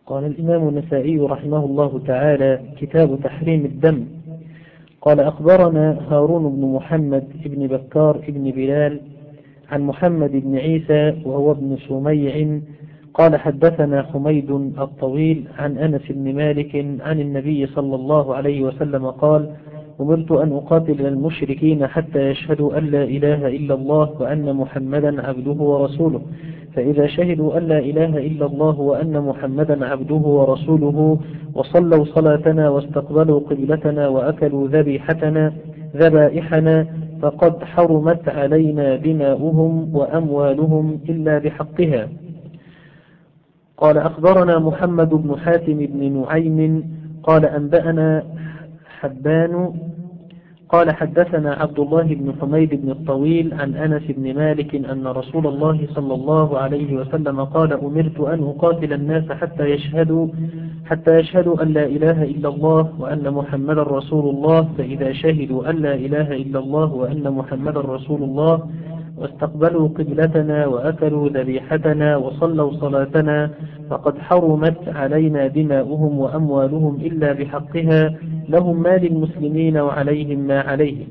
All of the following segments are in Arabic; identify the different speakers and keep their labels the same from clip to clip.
Speaker 1: قال الإمام النسائي رحمه الله تعالى: كتاب تحريم الدم. قال: أخبرنا هارون بن محمد بن بكار بن بلال عن محمد بن عيسى وهو ابن سميع قال: حدثنا حميد الطويل عن أنس بن مالك عن النبي صلى الله عليه وسلم قال: أمرت أن أقاتل المشركين حتى يشهدوا أن لا إله إلا الله وأن محمدا عبده ورسوله، فإذا شهدوا أن لا إله إلا الله وأن محمدا عبده ورسوله وصلوا صلاتنا واستقبلوا قبلتنا وأكلوا ذبائحنا فقد حرمت علينا دماؤهم وأموالهم إلا بحقها. قال: أخبرنا محمد بن حاتم بن نعيم قال: أنبأنا حبان قال: حدثنا عبد الله بن حميد بن الطويل عن أنس بن مالك أن رسول الله صلى الله عليه وسلم قال: أمرت أن أقاتل الناس حتى يشهدوا أن لا إله إلا الله وأن محمدا رسول الله، فإذا شهدوا أن لا إله إلا الله وأن محمدا رسول الله واستقبلوا قبلتنا وأكلوا ذبيحتنا وصلوا صلاتنا فقد حرمت علينا دماؤهم وأموالهم إلا بحقها، لهم ما للمسلمين وعليهم ما عليهم.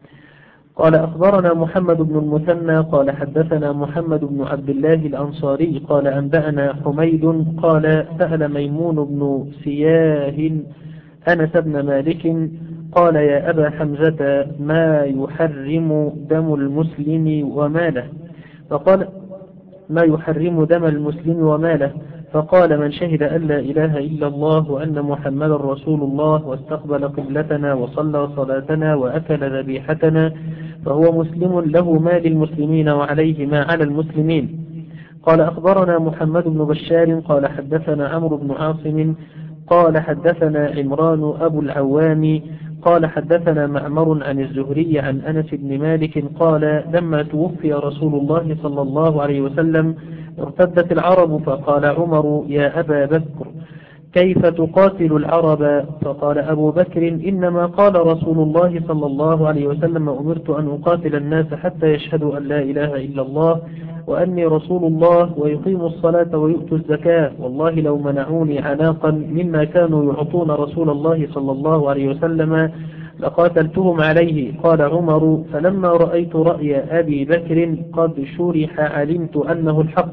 Speaker 1: قال: أخبرنا محمد بن المثنى قال: حدثنا محمد بن عبد الله الأنصاري قال: أنبأنا حميد قال: سأل ميمون بن سياه أنس بن مالك قال: يا أبا حمزة، ما يحرم دم المسلم وماله؟ فقال: ما يحرم دم المسلم وماله؟ فقال: من شهد أن لا إله إلا الله وأن محمدا رسول الله واستقبل قبلتنا وصلى صلاتنا وأكل ذبيحتنا فهو مسلم، له ما للمسلمين وعليه ما على المسلمين. قال: أخبرنا محمد بن بشار قال: حدثنا عمرو بن عاصم قال: حدثنا عمران أبو العوام قال: حدثنا معمر عن الزهري عن أنس بن مالك قال: لما توفي رسول الله صلى الله عليه وسلم ارتدت العرب، فقال عمر: يا أبا بكر، كيف تقاتل العرب؟ فقال أبو بكر: إنما قال رسول الله صلى الله عليه وسلم: أمرت أن أقاتل الناس حتى يشهدوا أن لا إله إلا الله وأني رسول الله ويقيموا الصلاة ويؤتوا الزكاة، والله لو منعوني عناقا مما كانوا يعطون رسول الله صلى الله عليه وسلم لقاتلتهم عليه. قال عمر: فلما رأيت رأي أبي بكر قد شرح علمت أنه الحق.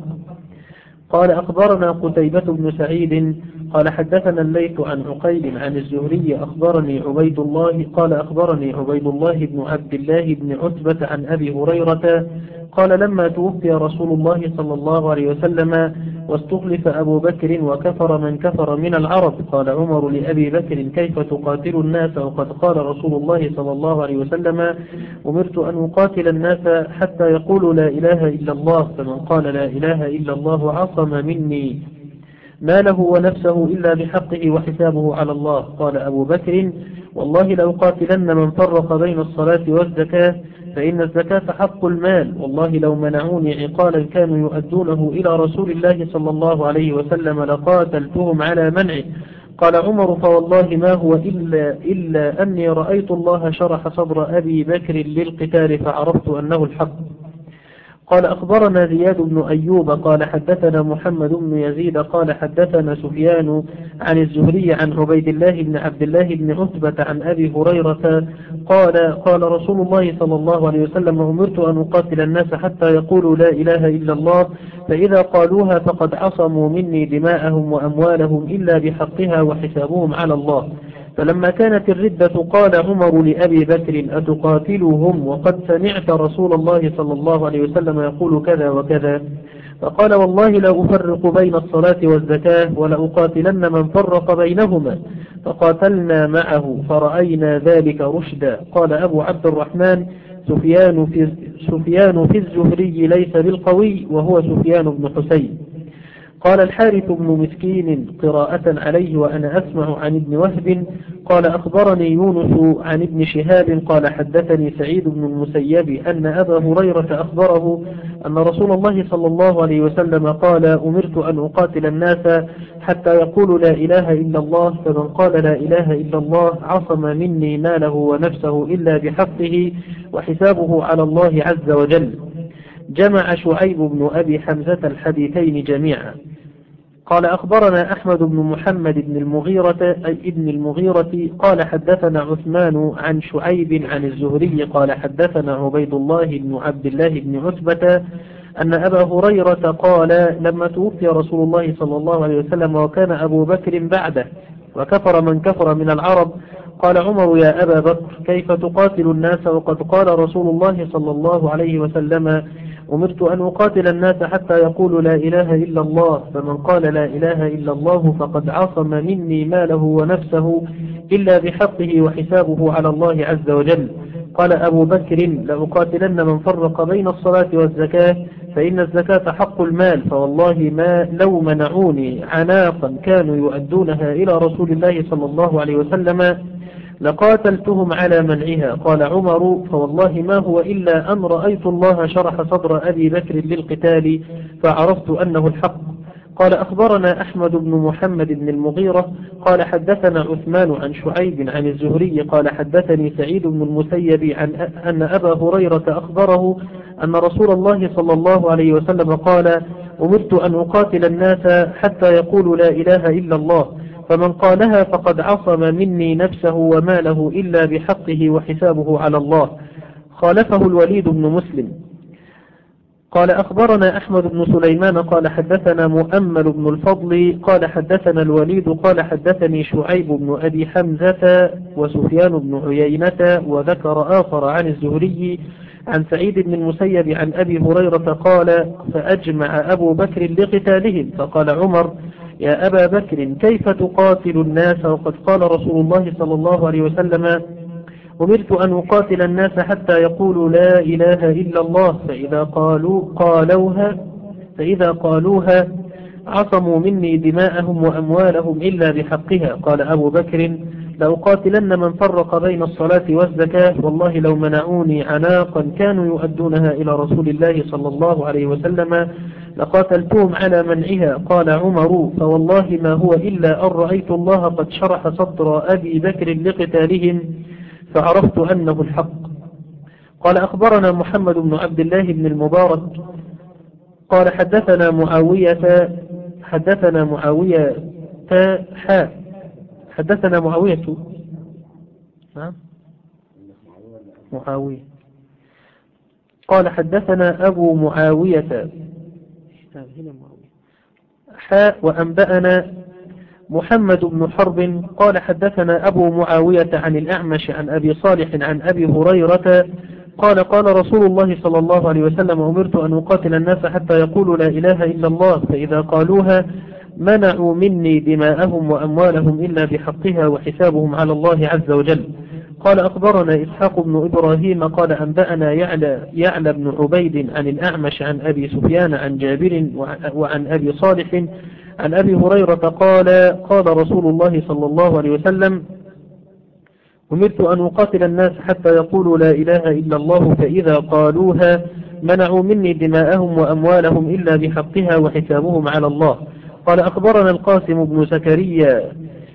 Speaker 1: قال: أخبرنا قتيبة بن سعيد قال: حدثنا الليث عن عقيل عن الزهري أخبرني عبيد الله قال: أخبرني عبيد الله بن عبد الله بن عتبة عن أبي هريرة قال: لما توفي رسول الله صلى الله عليه وسلم واستخلف أبو بكر وكفر من كفر من العرب، قال عمر لأبي بكر: كيف تقاتل الناس وقد قال رسول الله صلى الله عليه وسلم: أمرت أن أقاتل الناس حتى يقولوا لا إله إلا الله، فمن قال لا إله إلا الله عصم مني ماله ونفسه إلا بحقه وحسابه على الله. قال أبو بكر: والله لأقاتلن من فرق بين الصلاة والزكاة، فإن الزكاة حق المال، والله لو منعوني عقالا كانوا يؤدونه إلى رسول الله صلى الله عليه وسلم لقاتلتهم على منعه. قال عمر: فوالله ما هو إلا أني رأيت الله شرح صدر أبي بكر للقتال فعرفت أنه الحق. قال: أخبرنا زياد بن أيوب قال: حدثنا محمد بن يزيد قال: حدثنا سفيان عن الزهري عن عبيد الله بن عبد الله بن عتبة عن أبي هريرة قال رسول الله صلى الله عليه وسلم: أمرت أن أقاتل الناس حتى يقولوا لا إله إلا الله، فإذا قالوها فقد عصموا مني دماءهم وأموالهم إلا بحقها وحسابهم على الله. فلما كانت الردة قال عمر لأبي بكر: أتقاتلهم وقد سمعت رسول الله صلى الله عليه وسلم يقول كذا وكذا؟ فقال: والله لا أفرق بين الصلاة والزكاة ولأقاتلن من فرق بينهما. فقاتلنا معه فرأينا ذلك رشدا. قال أبو عبد الرحمن: سفيان في الزهري ليس بالقوي، وهو سفيان بن حسين. قال الحارث بن مسكين قراءة عليه وأنا أسمع عن ابن وهب قال: أخبرني يونس عن ابن شهاب قال: حدثني سعيد بن المسيب أن أبا هريرة أخبره أن رسول الله صلى الله عليه وسلم قال: أمرت أن أقاتل الناس حتى يقولوا لا إله إلا الله، فمن قال لا إله إلا الله عصم مني ماله ونفسه إلا بحقه وحسابه على الله عز وجل. جمع شعيب بن أبي حمزة الحديثين جميعا. قال أخبرنا أحمد بن محمد بن المغيرة أي ابن المغيرة قال حدثنا عثمان عن شعيب عن الزهري قال حدثنا عبيد الله بن عبد الله بن عتبة أن أبا هريرة قال لما توفي رسول الله صلى الله عليه وسلم وكان أبو بكر بعده وكفر من كفر من العرب قال عمر يا أبا بكر كيف تقاتل الناس وقد قال رسول الله صلى الله عليه وسلم أمرت أن أقاتل الناس حتى يقولوا لا إله إلا الله فمن قال لا إله إلا الله فقد عصم مني ماله ونفسه إلا بحقه وحسابه على الله عز وجل. قال أبو بكر لأقاتلن من فرق بين الصلاة والزكاة فإن الزكاة حق المال فوالله ما لو منعوني عناقا كانوا يؤدونها إلى رسول الله صلى الله عليه وسلم لقاتلتهم على منعها. قال عمر فوالله ما هو إلا أن رأيت الله شرح صدر أبي بكر للقتال فعرفت أنه الحق. قال أخبرنا أحمد بن محمد بن المغيرة قال حدثنا عثمان عن شعيب عن الزهري قال حدثني سعيد بن المسيب عن أن أبا هريرة أخبره أن رسول الله صلى الله عليه وسلم قال أمرت أن أقاتل الناس حتى يقولوا لا إله إلا الله فمن قالها فقد عصم مني نفسه وماله إلا بحقه وحسابه على الله. خالفه الوليد بن مسلم. قال أخبرنا أحمد بن سليمان قال حدثنا مؤمل بن الفضل قال حدثنا الوليد قال حدثني شعيب بن أبي حمزة وسفيان بن عيينة وذكر آخر عن الزهري عن سعيد بن المسيب عن أبي هريرة قال فأجمع أبو بكر لقتالهم فقال عمر يا أبا بكر كيف تقاتل الناس وقد قال رسول الله صلى الله عليه وسلم أمرت أن أقاتل الناس حتى يقولوا لا إله إلا الله فإذا قالوها عصموا مني دماءهم وأموالهم إلا بحقها. قال أبو بكر لأقاتلن من فرق بين الصلاة والزكاة والله لو منعوني عناقا كانوا يؤدونها إلى رسول الله صلى الله عليه وسلم لقاتلتهم على منعها. قال عمر فوالله ما هو إلا أن رأيت الله قد شرح صدر أبي بكر لقتالهم فعرفت أنه الحق. قال أخبرنا محمد بن عبد الله بن المبارك قال حدثنا معاوية نعم معاوية قال حدثنا أبو معاوية وأنبأنا محمد بن حرب قال حدثنا أبو معاوية عن الأعمش عن أبي صالح عن أبي هريرة قال قال رسول الله صلى الله عليه وسلم أمرت أن أقاتل الناس حتى يقولوا لا إله إلا الله فإذا قالوها منعوا مني دماءهم وأموالهم إلا بحقها وحسابهم على الله عز وجل. قال أخبرنا إسحاق بن إبراهيم قال أنبأنا يعلى بن عبيد عن الأعمش عن أبي سفيان عن جابر وعن أبي صالح عن أبي هريرة قال قال رسول الله صلى الله عليه وسلم أمرت أن أقاتل الناس حتى يقولوا لا إله إلا الله فإذا قالوها منعوا مني دماءهم وأموالهم إلا بحقها وحسابهم على الله. قال أخبرنا القاسم بن زكريا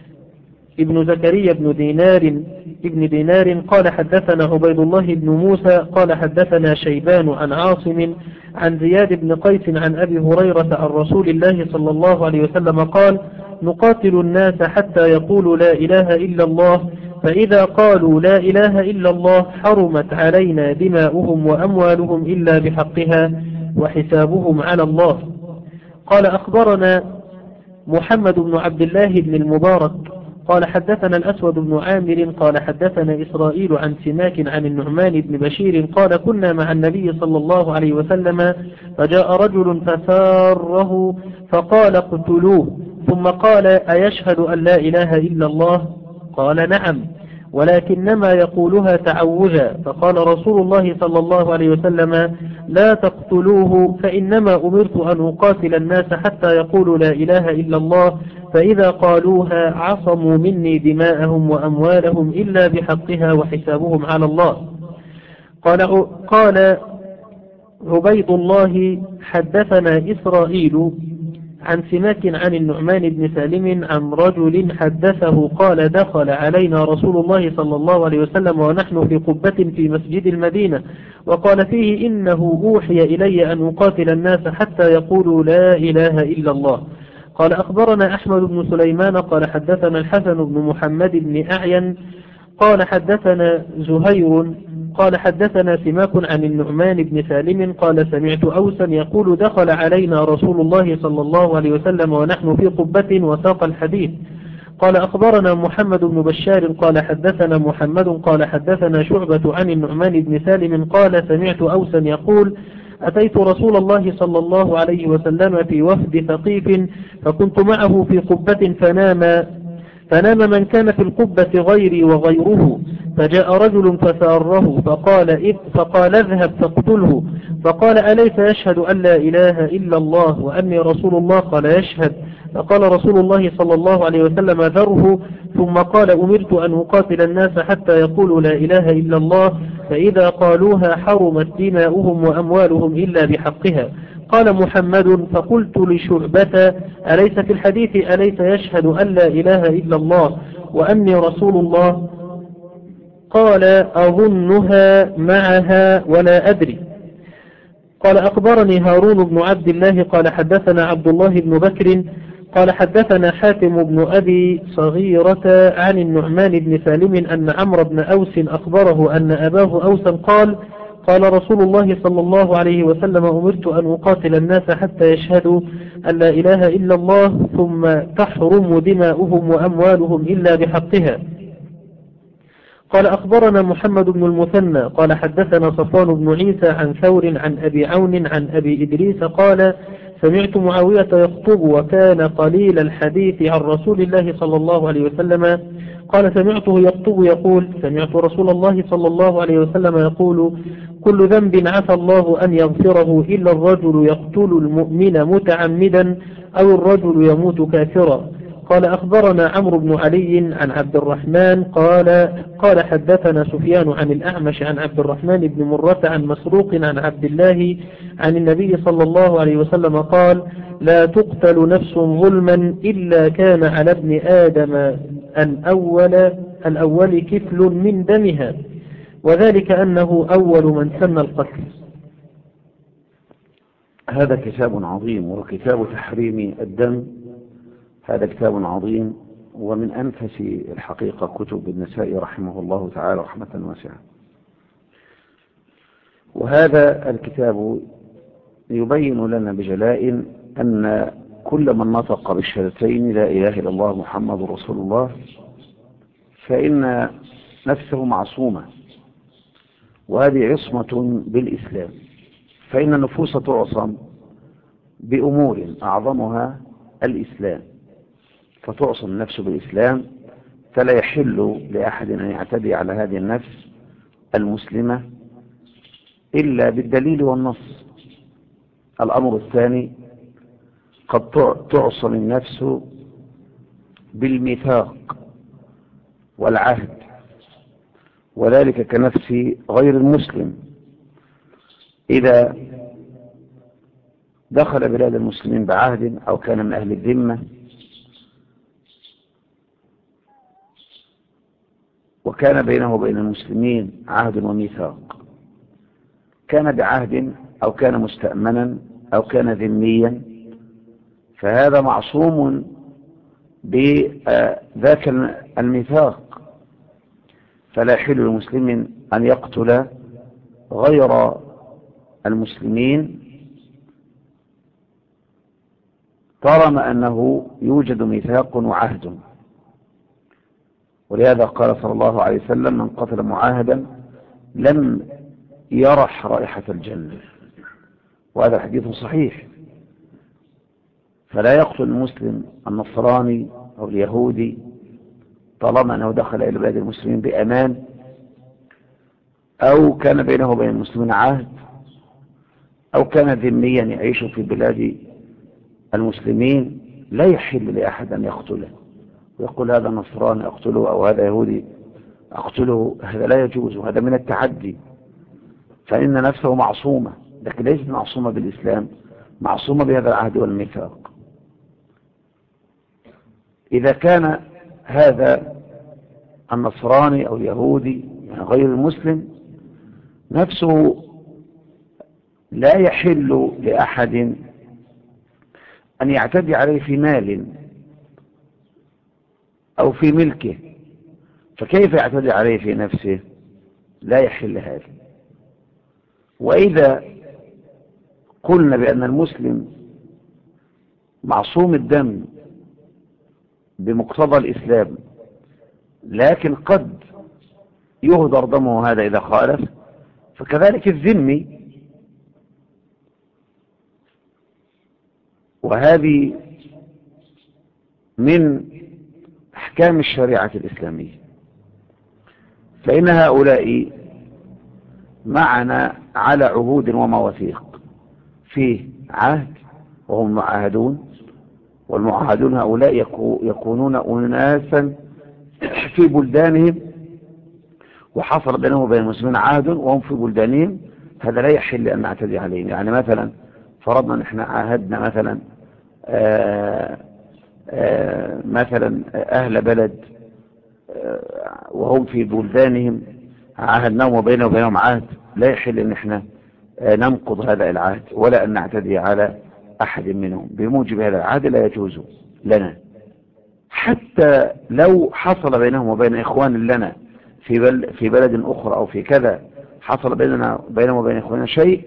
Speaker 1: ابن دينار قال حدثنا عبيد الله بن موسى قال حدثنا شيبان عن عاصم عن زياد بن قيس عن أبي هريرة عن رسول الله صلى الله عليه وسلم قال نقاتل الناس حتى يقولوا لا إله إلا الله فإذا قالوا لا إله إلا الله حرمت علينا دماؤهم وأموالهم إلا بحقها وحسابهم على الله. قال أخبرنا محمد بن عبد الله بن المبارك قال حدثنا الأسود بن عامر قال حدثنا إسرائيل عن سماك عن النعمان بن بشير قال كنا مع النبي صلى الله عليه وسلم فجاء رجل فساره فقال اقتلوه ثم قال أيشهد أن لا إله إلا الله قال نعم ولكنما يقولها تعوذا فقال رسول الله صلى الله عليه وسلم لا تقتلوه فإنما أمرت أن أقاتل الناس حتى يقولوا لا إله إلا الله فإذا قالوها عصموا مني دماءهم وأموالهم إلا بحقها وحسابهم على الله. قال عبيد الله حدثنا إسرائيل عن سماك عن النعمان بن سالم عن رجل حدثه قال دخل علينا رسول الله صلى الله عليه وسلم ونحن في قبة في مسجد المدينة وقال فيه إنه أوحي إلي أن أقاتل الناس حتى يقولوا لا إله إلا الله. قال أخبرنا أحمد بن سليمان قال حدثنا الحسن بن محمد بن أعين قال حدثنا زهير قال حدثنا سماك عن النعمان بن سالم قال سمعت أوسا يقول دخل علينا رسول الله صلى الله عليه وسلم ونحن في قبة وساق الحديث. قال أخبرنا محمد بن بشار قال حدثنا محمد قال حدثنا شعبة عن النعمان بن سالم قال سمعت أوسا يقول أتيت رسول الله صلى الله عليه وسلم في وفد ثقيف فكنت معه في قبة فنام من كان في القبة غيري وغيره، فجاء رجل فساره فقال اذهب فاقتله، فقال أليس يشهد أن لا إله إلا الله وأني رسول الله؟ قال يشهد. فقال رسول الله صلى الله عليه وسلم ذره، ثم قال أمرت أن أقاتل الناس حتى يقولوا لا إله إلا الله، فإذا قالوها حرمت دماؤهم وأموالهم إلا بحقها. قال محمد فقلت لشعبة أليس في الحديث أليس يشهد أن لا إله إلا الله وأني رسول الله؟ قال أظنها معها ولا أدري. قال أخبرني هارون بن عبد الله قال حدثنا عبد الله بن بكر قال حدثنا حاتم بن أبي صغيرة عن النعمان بن سالم أن عمرو بن أوس أخبره أن أباه أوسا قال رسول الله صلى الله عليه وسلم أمرت أن أقاتل الناس حتى يشهدوا أن لا إله إلا الله ثم تحرم دماؤهم وأموالهم إلا بحقها. قال أخبرنا محمد بن المثنى قال حدثنا صفوان بن عيسى عن ثور عن أبي عون عن أبي إدريس قال سمعت معاوية يخطب وكان قليل الحديث عن رسول الله صلى الله عليه وسلم قال سمعته يخطب يقول سمعت رسول الله صلى الله عليه وسلم يقول كل ذنب عسى الله أن يغفره إلا الرجل يقتل المؤمن متعمدا أو الرجل يموت كافرا. قال أخبرنا عمرو بن علي عن عبد الرحمن قال حدثنا سفيان عن الأعمش عن عبد الرحمن بن مرة عن مسروق عن عبد الله عن النبي صلى الله عليه وسلم قال لا تقتل نفس ظلما إلا كان على ابن آدم الأول كفل من دمها، وذلك أنه أول من سن القتل.
Speaker 2: هذا كتاب عظيم وكتاب تحريم الدم. هذا كتاب عظيم ومن أنفس الحقيقة كتب النسائي رحمه الله تعالى رحمة واسعة. وهذا الكتاب يبين لنا بجلاء أن كل من نطق بالشهادتين لا إله إلا الله محمد رسول الله فإن نفسه معصومة، وهذه عصمة بالإسلام، فإن النفوس تعصم بأمور أعظمها الإسلام، فتعصم النفس بالإسلام، فلا يحل لأحد أن يعتدي على هذه النفس المسلمة إلا بالدليل والنص. الأمر الثاني قد تعصم النفس بالميثاق والعهد، وذلك كنفس غير المسلم إذا دخل بلاد المسلمين بعهد أو كان من أهل الذمة وكان بينه وبين المسلمين عهد وميثاق، كان بعهد أو كان مستأمنا أو كان ذميا، فهذا معصوم بذاك الميثاق، فلا يحل للمسلم أن يقتل غير المسلمين طالما أنه يوجد ميثاق وعهد. ولهذا قال صلى الله عليه وسلم من قتل معاهدا لم يرح رائحة الجنة، وهذا حديث صحيح. فلا يقتل المسلم النصراني أو اليهودي طالما أنه دخل إلى بلاد المسلمين بأمان أو كان بينه وبين المسلمين عهد أو كان ذميا يعيش في بلاد المسلمين. لا يحل لأحد أن يقتله ويقول هذا نصراني أقتله أو هذا يهودي أقتله، هذا لا يجوز، وهذا من التعدي، فإن نفسه معصومة، لكن ليست معصومة بالإسلام، معصومة بهذا العهد والميثاق. إذا كان هذا النصراني أو اليهودي يعني غير المسلم نفسه لا يحل لأحد أن يعتدي عليه في مال أو في ملكه، فكيف يعتدي عليه في نفسه؟ لا يحل هذا. وإذا قلنا بأن المسلم معصوم الدم بمقتضى الإسلام، لكن قد يهدر دمه هذا إذا خالف، فكذلك الذمي. وهذه من أحكام الشريعة الإسلامية. فإن هؤلاء معنا على عهود ومواثيق، فيه عهد وهم معاهدون، والمعاهدون هؤلاء يكونون أناسا في بلدانهم، وحصل بينهم وبين المسلمين عهد وهم في بلدانهم، هذا لا يحل أن نعتدي عليهم. يعني مثلا فرضنا أن احنا عاهدنا مثلا مثلا أهل بلد وهم في بلدانهم، عاهدناهم وبينهم عهد، لا يحل أن احنا ننقض هذا العهد ولا أن نعتدي على أحد منهم بموجب هذا العهد. لا يجوز لنا، حتى لو حصل بينهم وبين إخوان لنا في بلد أخرى أو في كذا، حصل بينهم وبين إخواننا شيء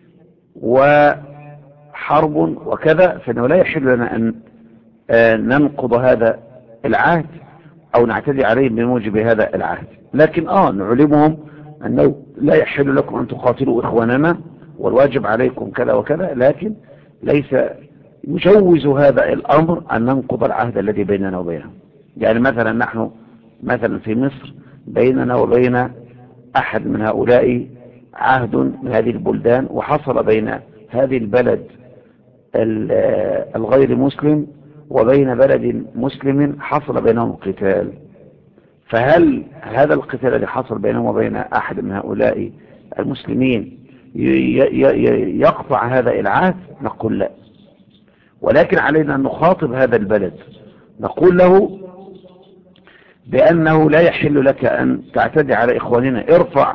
Speaker 2: وحرب وكذا، فإنه لا يحل لنا أن ننقض هذا العهد أو نعتدي عليهم بموجب هذا العهد. لكن نعلمهم أنه لا يحل لكم أن تقاتلوا إخواننا والواجب عليكم كذا وكذا، لكن ليس يجوز هذا الأمر أن ننقض العهد الذي بيننا وبينهم. يعني مثلا نحن مثلا في مصر بيننا وبين أحد من هؤلاء عهد من هذه البلدان، وحصل بين هذه البلد الغير مسلم وبين بلد مسلم حصل بينهم قتال، فهل هذا القتال الذي حصل بينهم وبين أحد من هؤلاء المسلمين يقطع هذا العهد؟ نقول لا. ولكن علينا أن نخاطب هذا البلد، نقول له بأنه لا يحل لك أن تعتدي على إخواننا، ارفع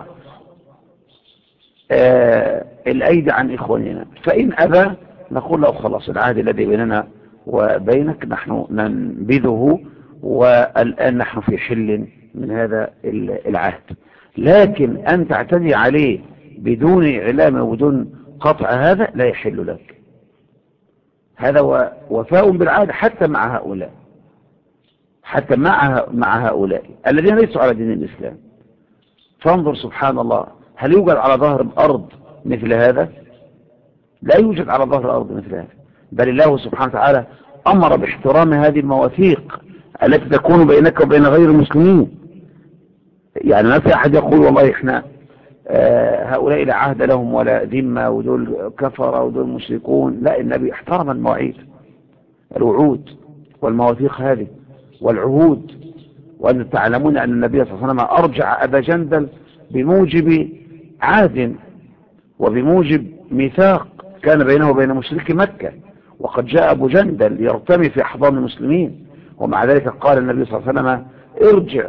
Speaker 2: الأيدي عن إخواننا. فإن أبى نقول له خلاص، العهد الذي بيننا وبينك نحن ننبذه، والآن نحن في حل من هذا العهد. لكن أن تعتدي عليه بدون إعلام وبدون قطع هذا لا يحل لك. هذا وفاء بالعهد حتى مع هؤلاء، حتى مع هؤلاء الذين ليسوا على دين الإسلام. فانظر سبحان الله، هل يوجد على ظهر الأرض مثل هذا؟ لا يوجد على ظهر الأرض مثل هذا، بل الله سبحانه وتعالى أمر باحترام هذه المواثيق التي تكون بينك وبين غير المسلمين. يعني ما في أحد يقول والله إحنا هؤلاء لا عهد لهم ولا ذمة ودول كفر ودول مشركون. لا، النبي احترم المواعيد، الوعود والمواثيق هذه والعهود. وأن تعلمون أن النبي صلى الله عليه وسلم أرجع أبا جندل بموجب عهد وبموجب ميثاق كان بينه وبين مشركي مكة، وقد جاء أبو جندل يرتمي في أحضان المسلمين، ومع ذلك قال النبي صلى الله عليه وسلم ارجع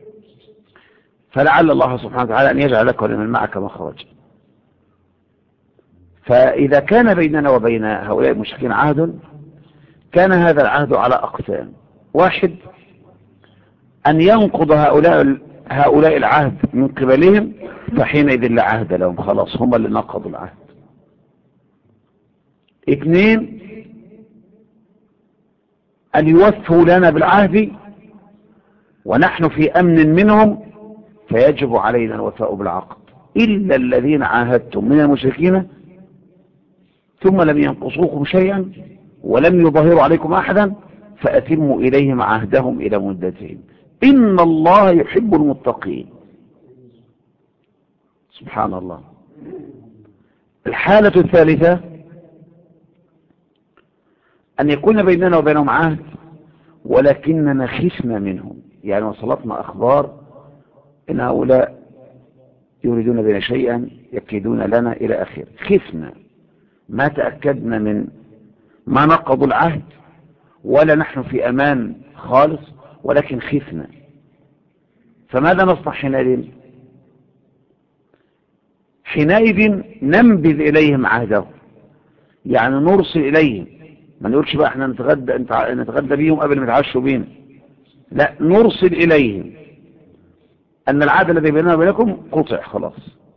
Speaker 2: فلعل الله سبحانه وتعالى أن يجعل لك ولمن معك مخرج. فإذا كان بيننا وبين هؤلاء المشركين عهد، كان هذا العهد على أقسام: واحد، أن ينقض هؤلاء العهد من قبلهم، فحينئذ لا عهد لهم، خلاص هم اللي نقضوا العهد. اثنين، أن يوفوا لنا بالعهد ونحن في أمن منهم، فيجب علينا الوفاء بالعقد، إلا الذين عاهدتم من المشركين ثم لم ينقصوكم شيئا ولم يظاهروا عليكم أحدا فأتموا إليهم عهدهم إلى مدتهم، إن الله يحب المتقين. سبحان الله. الحالة الثالثة أن يكون بيننا وبينهم عهد ولكننا خفنا منهم، يعني وصلتنا أخبار إن هؤلاء يريدون بنا شيئا يكيدون لنا إلى آخره، خفنا، ما تأكدنا من ما نقضوا العهد ولا نحن في أمان خالص، ولكن خفنا. فماذا نصنع حينئذ؟ حينئذ ننبذ إليهم عهدهم، يعني نرسل إليهم ما نقولش بقى احنا نتغدى بيهم قبل ما يتعشوا بينا، لا، نرسل إليهم أن العهد الذي بيننا وبينكم قطع خلاص.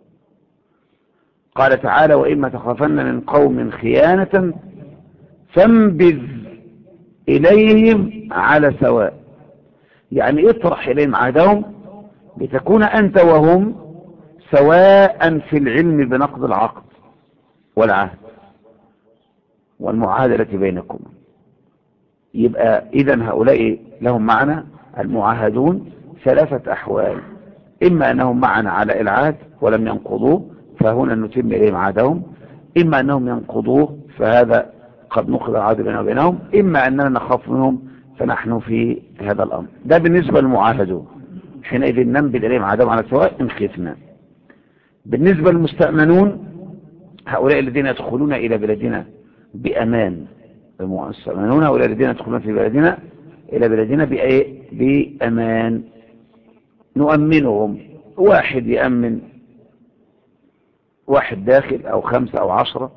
Speaker 2: قال تعالى: وإما تخافن من قوم خيانة فانبذ إليهم على سواء. يعني اطرح إليهم عهدهم لتكون أنت وهم سواء في العلم بنقض العقد والعهد والمعاهدة التي بينكم. يبقى إذن هؤلاء لهم معنى المعاهدون 3 أحوال: إما أنهم معنا على العهد ولم ينقضوه فهنا نتم إليهم عهدهم، إما أنهم ينقضوه فهذا قد نقض العهد بيننا وبينهم، إما أننا نخاف منهم فنحن في هذا الأمر. ده بالنسبة للمعاهدون، حينئذ ننبذ إليهم عهدهم على سواء إن خفنا. بالنسبة للمستأمنون، هؤلاء الذين يدخلون إلى بلادنا بأمان، المستأمنون هؤلاء الذين يدخلون في بلادنا إلى بلادنا بأمان، نؤمنهم. واحد يأمن واحد داخل أو 5 أو 10،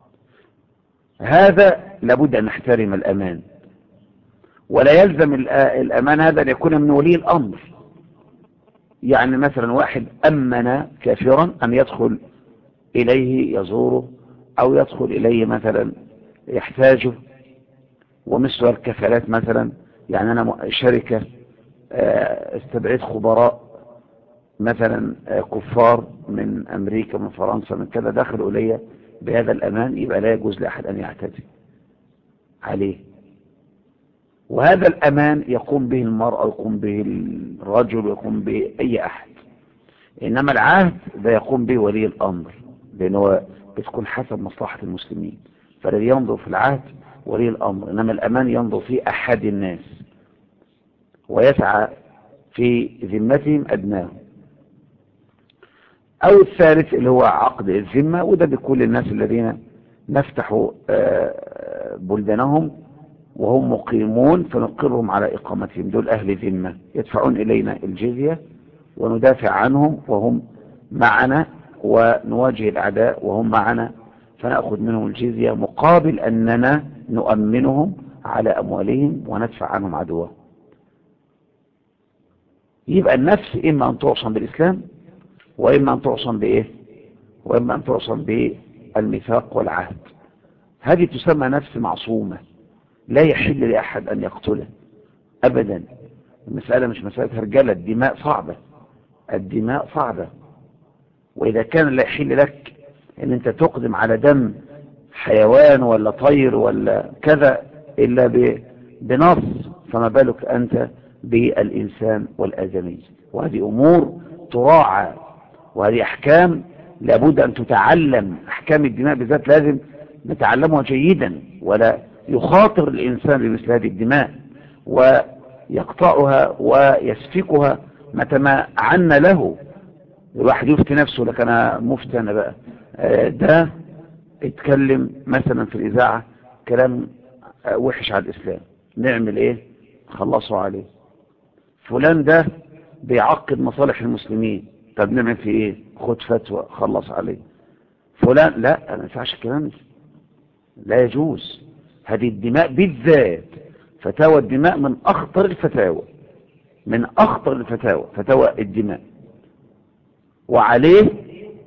Speaker 2: هذا لابد أن نحترم الأمان، ولا يلزم الأمان هذا أن يكون من ولي الأمر. يعني مثلا واحد أمن كافرا أن يدخل إليه يزوره أو يدخل إليه مثلا يحتاجه، ومثل الكفالات مثلا. يعني أنا شركة استبعد خبراء مثلا كفار من أمريكا من فرنسا من كذا دخلوا إلي بهذا الأمان، يبقى لا يجوز لأحد أن يعتدي عليه. وهذا الأمان يقوم به المرأة، يقوم به الرجل، يقوم به أي أحد. إنما العهد ده يقوم به ولي الأمر، لأنه بتكون حسب مصلحة المسلمين، فالذي ينظر في العهد ولي الأمر، إنما الأمان ينظر في أحد الناس ويسعى في ذمتهم أدناهم. أو الثالث اللي هو عقد الذمة، وده بكل الناس الذين نفتح بلدانهم وهم مقيمون فنقرهم على إقامتهم، دول أهل ذمة يدفعون إلينا الجزية وندافع عنهم وهم معنا، ونواجه الأعداء وهم معنا فنأخذ منهم الجزية مقابل أننا نؤمنهم على أموالهم وندفع عنهم عدوهم. يبقى النفس إما أن تعصم بالإسلام، وإما أن تعصم بإيه؟ وإما أن تعصم بالميثاق والعهد. هذه تسمى نفس معصومة، لا يحل لأحد أن يقتله أبدا. المسألة مش مسألة رجالة، الدماء صعبة، الدماء صعبة. وإذا كان لا يحل لك أن أنت تقدم على دم حيوان ولا طير ولا كذا إلا بنص، فما بالك أنت بالإنسان والآدمي. وهذه أمور تراعى، وهذه أحكام لابد أن تتعلم. أحكام الدماء بالذات لازم نتعلمها جيدا، ولا يخاطر الإنسان بمثل هذه الدماء ويقطعها ويسفكها متى ما عن له. الواحد يفتي نفسه، لك أنا مفتي أنا بقى، ده اتكلم مثلا في الإذاعة كلام وحش على الإسلام، نعمل إيه؟ خلصوا عليه. فلان ده بيعقد مصالح المسلمين، طب نعمل في إيه؟ خد فتوى خلص عليه. فلان لا، ما ينفعش الكلام ده، لا يجوز. هذه الدماء بالذات، فتاوى الدماء من أخطر الفتاوى، من أخطر الفتاوى فتاوى الدماء. وعليه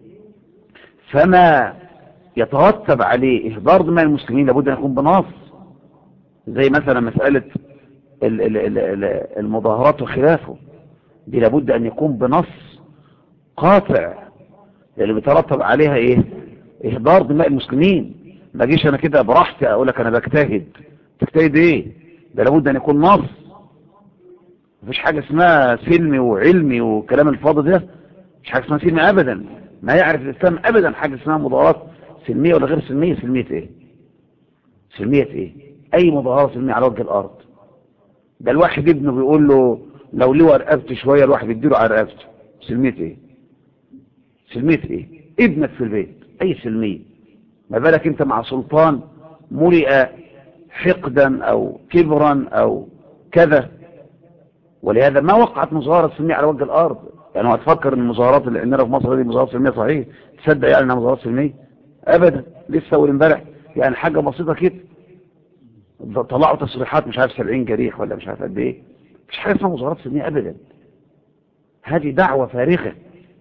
Speaker 2: فما يترتب عليه إهدار دماء المسلمين لابد أن يكون بنص، زي مثلا مسألة المظاهرات وخلافه، دي لابد أن يكون بنص قاطع، اللي بيترتب عليها إيه؟ إهدار دماء المسلمين. ما جيش أنا كده براحتي أقول لك أنا بجتهد، تجتهد إيه؟ ده لابد أن يكون نص. مفيش حاجة اسمها سلمي وعلمي وكلام الفاضي ده، مش حاجة اسمها سلمي أبدا. ما يعرف الإسلام أبدا حاجة اسمها مظاهرات سلمية ولا غير سلمية. سلمية إيه؟ سلمية إيه؟ أي مظاهرة سلمية على وجه الأرض؟ ده الواحد ابنه بيقول له لو ليه رقبته شوية الواحد يديله على رقبته. سلمية إيه؟ سلمية إيه؟ ابنك في البيت، أي سلمية؟ ما بالك أنت مع سلطان ملئ حقدا أو كبرا أو كذا. ولهذا ما وقعت مظاهرة سلمية على وجه الأرض. يعني هو هتفكر ان المظاهرات اللي عندنا في مصر دي مظاهرات سلمية صحيح؟ تصدق يعني انها مظاهرات سلمية؟ ابدا. لسه اول امبارح يعني حاجة بسيطة كده طلعوا تصريحات مش عارف 70 جريح ولا مش عارف قد ايه. مفيش حاجه اسمها مظاهرات سلميه ابدا، هذه دعوه فارغه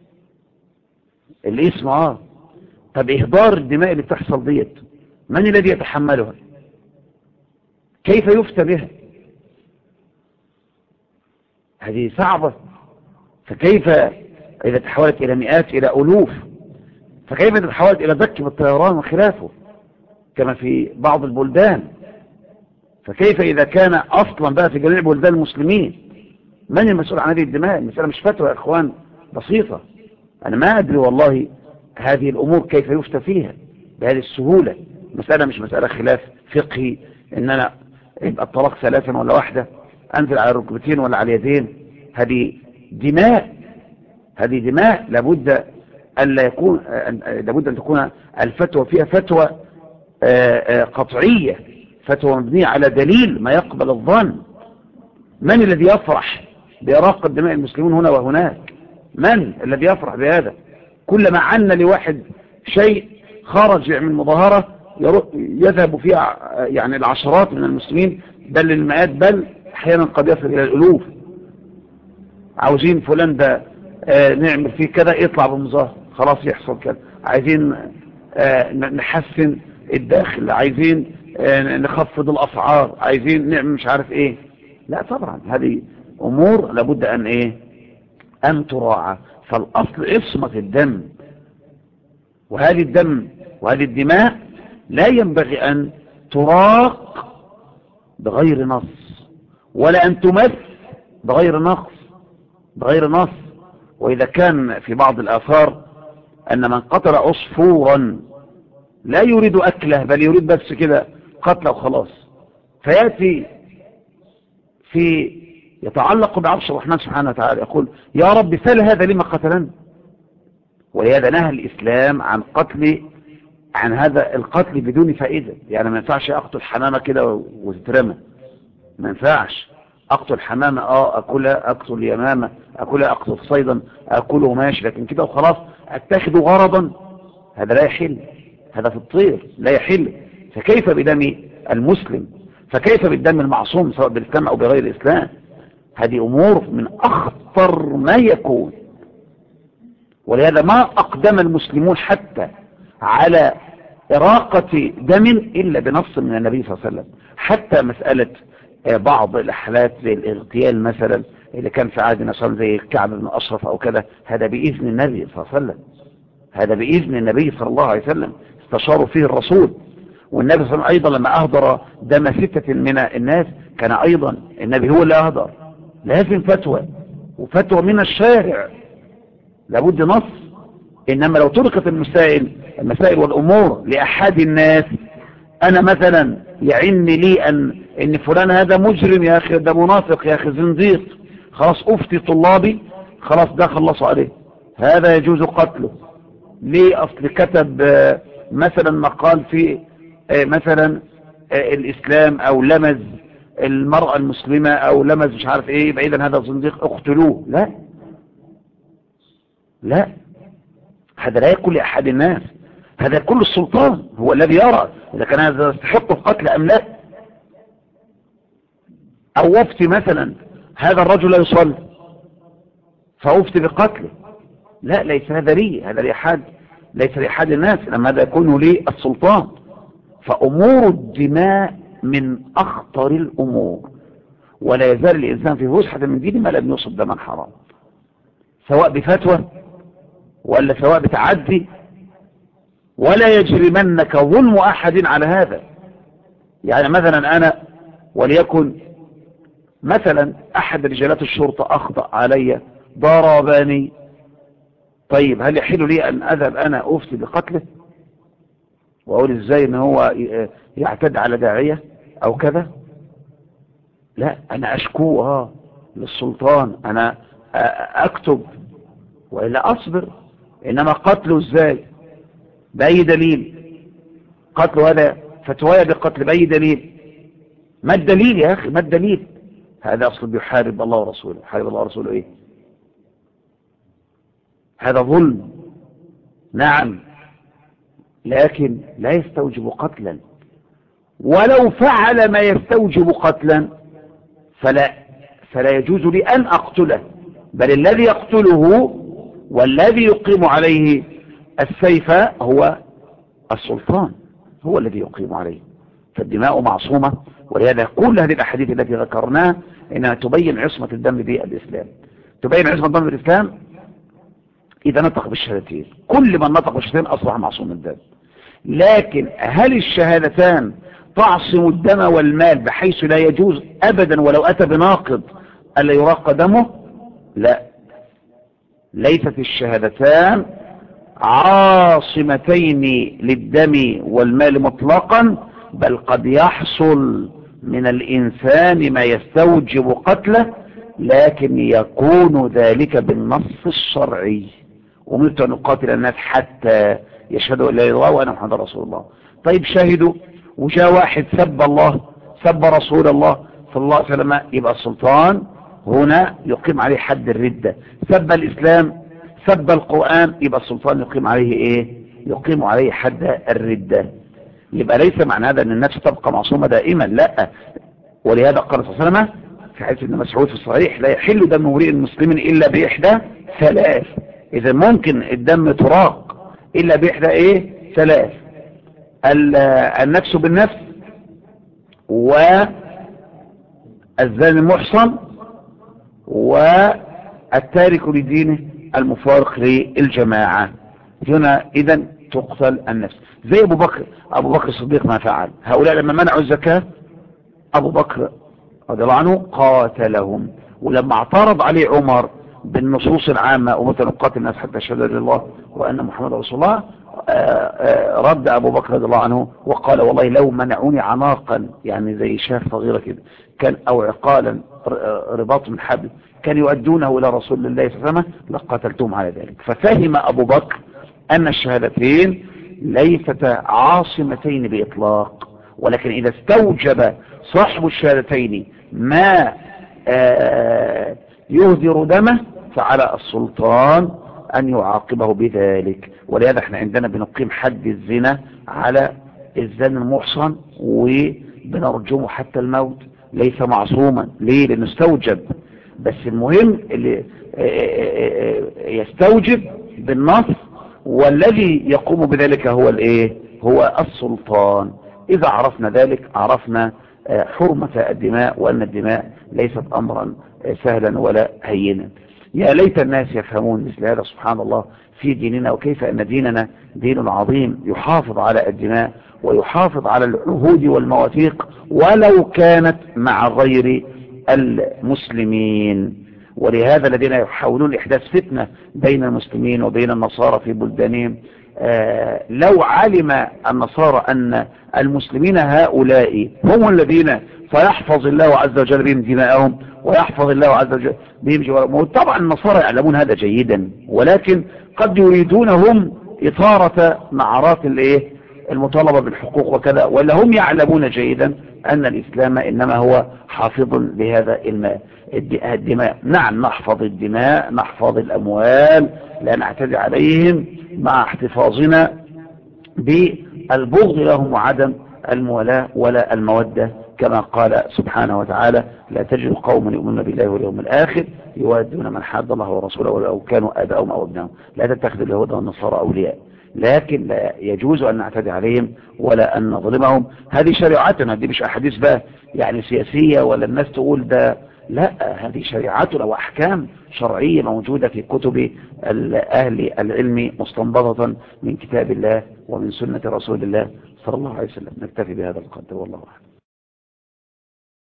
Speaker 2: الاسم. طب اهدار الدماء اللي بتحصل ديت من الذي يتحملها؟ كيف يفتى بها؟ هذه صعبه. فكيف اذا تحولت الى مئات الى الوف؟ فكيف اذا تحولت الى دك بالطيران وخلافه كما في بعض البلدان؟ فكيف إذا كان أصلا بقى في جميع بلدان المسلمين؟ من المسؤول عن هذه الدماء؟ المسألة مش فتوى يا إخوان بسيطة. أنا ما أدري والله هذه الأمور كيف يفتى فيها بهذه السهولة. مسألة مش مسألة خلاف فقهي إن أنا يبقى الطلاق 3 ولا 1، أنزل على الركبتين ولا على اليدين. هذه دماء، هذه دماء لابد أن تكون الفتوى فيها فتوى قطعية، فتوى مبنية على دليل ما يقبل الظن. من الذي يفرح بإراقة دماء المسلمين هنا وهناك؟ من الذي يفرح بهذا؟ كلما عنا لواحد شيء خرج من مظاهرة يذهب فيها يعني العشرات من المسلمين بل المئات، بل أحيانا قد يصل إلى الألوف. عاوزين فلان ده نعمل فيه كذا، يطلع بمظاهرة خلاص يحصل كذا. عايزين نحسن الداخل، عايزين نخفض الأسعار، عايزين نعمل مش عارف ايه. لا طبعا هذه امور لابد ان ان تراعى. فالاصل عصمة الدم، وهذه الدم وهذه الدماء لا ينبغي ان تراق بغير نص، ولا ان تمس بغير نص. واذا كان في بعض الاثار ان من قتل عصفورا لا يريد أكله بل يريد بس كده قتله وخلاص، فيأتي في يتعلق بعرش الرحمن سبحانه وتعالى يقول يا رب سل هذا لما قتلنا. ولهذا نهى الإسلام عن هذا القتل بدون فائدة. يعني ما ينفعش أقتل حمامة كده وتترمى، ما ينفعش. أقتل حمامة أكلها، أقتل يمامة أكلها، أقتل صيدا أكله ماشي، لكن كده وخلاص أتخذ غرضا هذا لا يحل. هذا في الطير لا يحل. فكيف بدم المسلم؟ فكيف بالدم المعصوم سواء بالإسلام أو بغير الإسلام؟ هذه أمور من أخطر ما يكون. ولهذا ما أقدم المسلمون حتى على إراقة دم إلا بنص من النبي صلى الله عليه وسلم. حتى مسألة بعض الأحلات زي الاغتيال مثلا اللي كان في عهد النبي زي الكعب بن أشرف أو كذا، هذا بإذن النبي صلى الله عليه وسلم. هذا بإذن النبي صلى الله عليه وسلم استشاروا فيه الرسول. والنبي صلى الله عليه وسلم أيضا لما أهدر دم 6 من الناس كان أيضا النبي هو اللي أهدر. لازم فتوى، وفتوى من الشارع، لابد نص. إنما لو تركت المسائل والأمور لأحد الناس، أنا مثلا يعني لي إن فلان هذا مجرم يا أخي، ده منافق يا أخي، زنديق، خلاص أفتي طلابي خلاص ده خلصوا عليه، هذا يجوز قتله. ليه؟ أصل كتب مثلا مقال في مثلا الإسلام أو لمز المرأة المسلمة أو لمز مش عارف إيه، بعيدا هذا زنديق اقتلوه. لا، هذا لا يكون لأحد الناس، هذا كل السلطان هو الذي يرى إذا كان هذا يستحق القتل أم لا. أو وفتي مثلا هذا الرجل لا يصلي فأفتي بقتله، لا، ليس هذا لي، هذا لأحد، ليس لأحد الناس، لما هذا يكون لي السلطان. فأمور الدماء من أخطر الأمور، ولا يزال الإنسان في فسحة من دين ما لم يصب دما حرام، سواء بفتوى ولا سواء بتعدي. ولا يجرمنك ظلم أحد على هذا. يعني مثلا أنا وليكن مثلا أحد رجالات الشرطة أخطأ علي ضربني، طيب هل يحل لي أن أذهب أنا أفتي بقتله وأقول إزاي أن هو يعتد على داعية أو كذا؟ لا، أنا أشكوه للسلطان، أنا أكتب وإلا أصبر. إنما قتله إزاي؟ بأي دليل؟ قتله هذا فتوايا بقتل بأي دليل؟ ما الدليل يا أخي؟ ما الدليل؟ هذا أصل بيحارب الله ورسوله. حارب الله ورسوله إيه؟ هذا ظلم، نعم، لكن لا يستوجب قتلا. ولو فعل ما يستوجب قتلا فلا يجوز لي أن أقتله، بل الذي يقتله والذي يقيم عليه السيف هو السلطان، هو الذي يقيم عليه. فالدماء معصومة، ولهذا كل هذه الأحاديث التي ذكرناها إنها تبين عصمة الدم بالإسلام، تبين عصمة الدم بالإسلام. إذا نطق بالشهادتين، كل من نطق بالشهادتين أصبح معصوم الدم. لكن هل الشهادتان تعصم الدم والمال بحيث لا يجوز أبدا ولو أتى بناقض ألا يراق دمه؟ لا، ليست الشهادتان عاصمتين للدم والمال مطلقا، بل قد يحصل من الإنسان ما يستوجب قتله، لكن يكون ذلك بالنص الشرعي. أمرت أن أقاتل الناس حتى يشهدوا أن لا إله إلا الله وأن محمد رسول الله. طيب شهدوا وجاء واحد سب الله، سب رسول الله صلى الله عليه وسلم، يبقى السلطان هنا يقيم عليه حد الردة. سب الإسلام، سب القرآن، يبقى السلطان يقيم عليه إيه؟ يقيم عليه حد الردة. يبقى ليس معنى هذا أن النفس تبقى معصومة دائما، لا. ولهذا قال صلى الله عليه وسلم في حديث ابن مسعود في الصحيح: لا يحل دم امرئ مسلم إلا بإحدى ثلاث. إذا ممكن الدم تراق إلا بإحدى إيه؟ ثلاث: النفس بالنفس، والزاني المحصن، والتارك لدينه المفارق للجماعة. هنا إذن تقتل النفس. زي أبو بكر الصديق ما فعل. هؤلاء لما منعوا الزكاة أبو بكر رضي الله عنه قاتلهم، ولما اعترض عليه عمر بالنصوص العامة ومثل قاتل الناس حتى يشهدوا لله وأن محمد رسول الله، رد أبو بكر رضي الله عنه وقال: والله لو منعوني عناقا، يعني زي شاة صغيرة كده، كان أو عقالا رباط من حبل كان يؤدونه إلى رسول الله صلى الله عليه وسلم لقاتلتهم على ذلك. ففهم أبو بكر أن الشهادتين ليستا عاصمتين بإطلاق، ولكن إذا استوجب صاحب الشهادتين ما يهدر دمه فعلى السلطان أن يعاقبه بذلك. ولهذا احنا عندنا بنقيم حد الزنا على الزاني المحصن وبنرجمه حتى الموت، ليس معصوما. ليه؟ لأنه استوجب. بس المهم اللي يستوجب بالنص، والذي يقوم بذلك هو الايه؟ هو السلطان. إذا عرفنا ذلك عرفنا حرمة الدماء، وأن الدماء ليست أمرا سهلا ولا هينا. يا ليت الناس يفهمون مثل هذا سبحان الله في ديننا، وكيف أن ديننا دين عظيم يحافظ على الدماء ويحافظ على العهود والمواثيق ولو كانت مع غير المسلمين. ولهذا الذين يحاولون إحداث فتنة بين المسلمين وبين النصارى في بلدانهم، لو علم النصارى أن المسلمين هؤلاء هم الذين سيحفظ الله عز وجل بهم دماءهم ويحفظ الله عز وجل بهم جوارهم. طبعا النصارى يعلمون هذا جيدا، ولكن قد يريدون هم إثارة نعرات المطالبة بالحقوق وكذا، ولا هم يعلمون جيدا أن الإسلام إنما هو حافظ لهذا الدماء. نعم، نحفظ الدماء، نحفظ الأموال، لا نعتدي عليهم، مع احتفاظنا بالبغض لهم وعدم المولاة ولا المودة، كما قال سبحانه وتعالى: لا تجد قوما يؤمنون بالله واليوم الآخر يوادون من حاد الله ورسوله ولو كانوا آباءهم أو أبناءهم. لا تتخذوا اليهود والنصارى أولياء، لكن لا يجوز أن نعتدي عليهم ولا أن نظلمهم. هذه شريعتنا، دي مش أحاديث بقى يعني سياسية ولا الناس تقول ده، لا، هذه شريعتنا وأحكام شرعية موجودة في كتب أهل العلم مستنبطة من كتاب الله ومن سنة رسول الله صلى الله عليه وسلم. نكتفي بهذا القدر والله أعلم.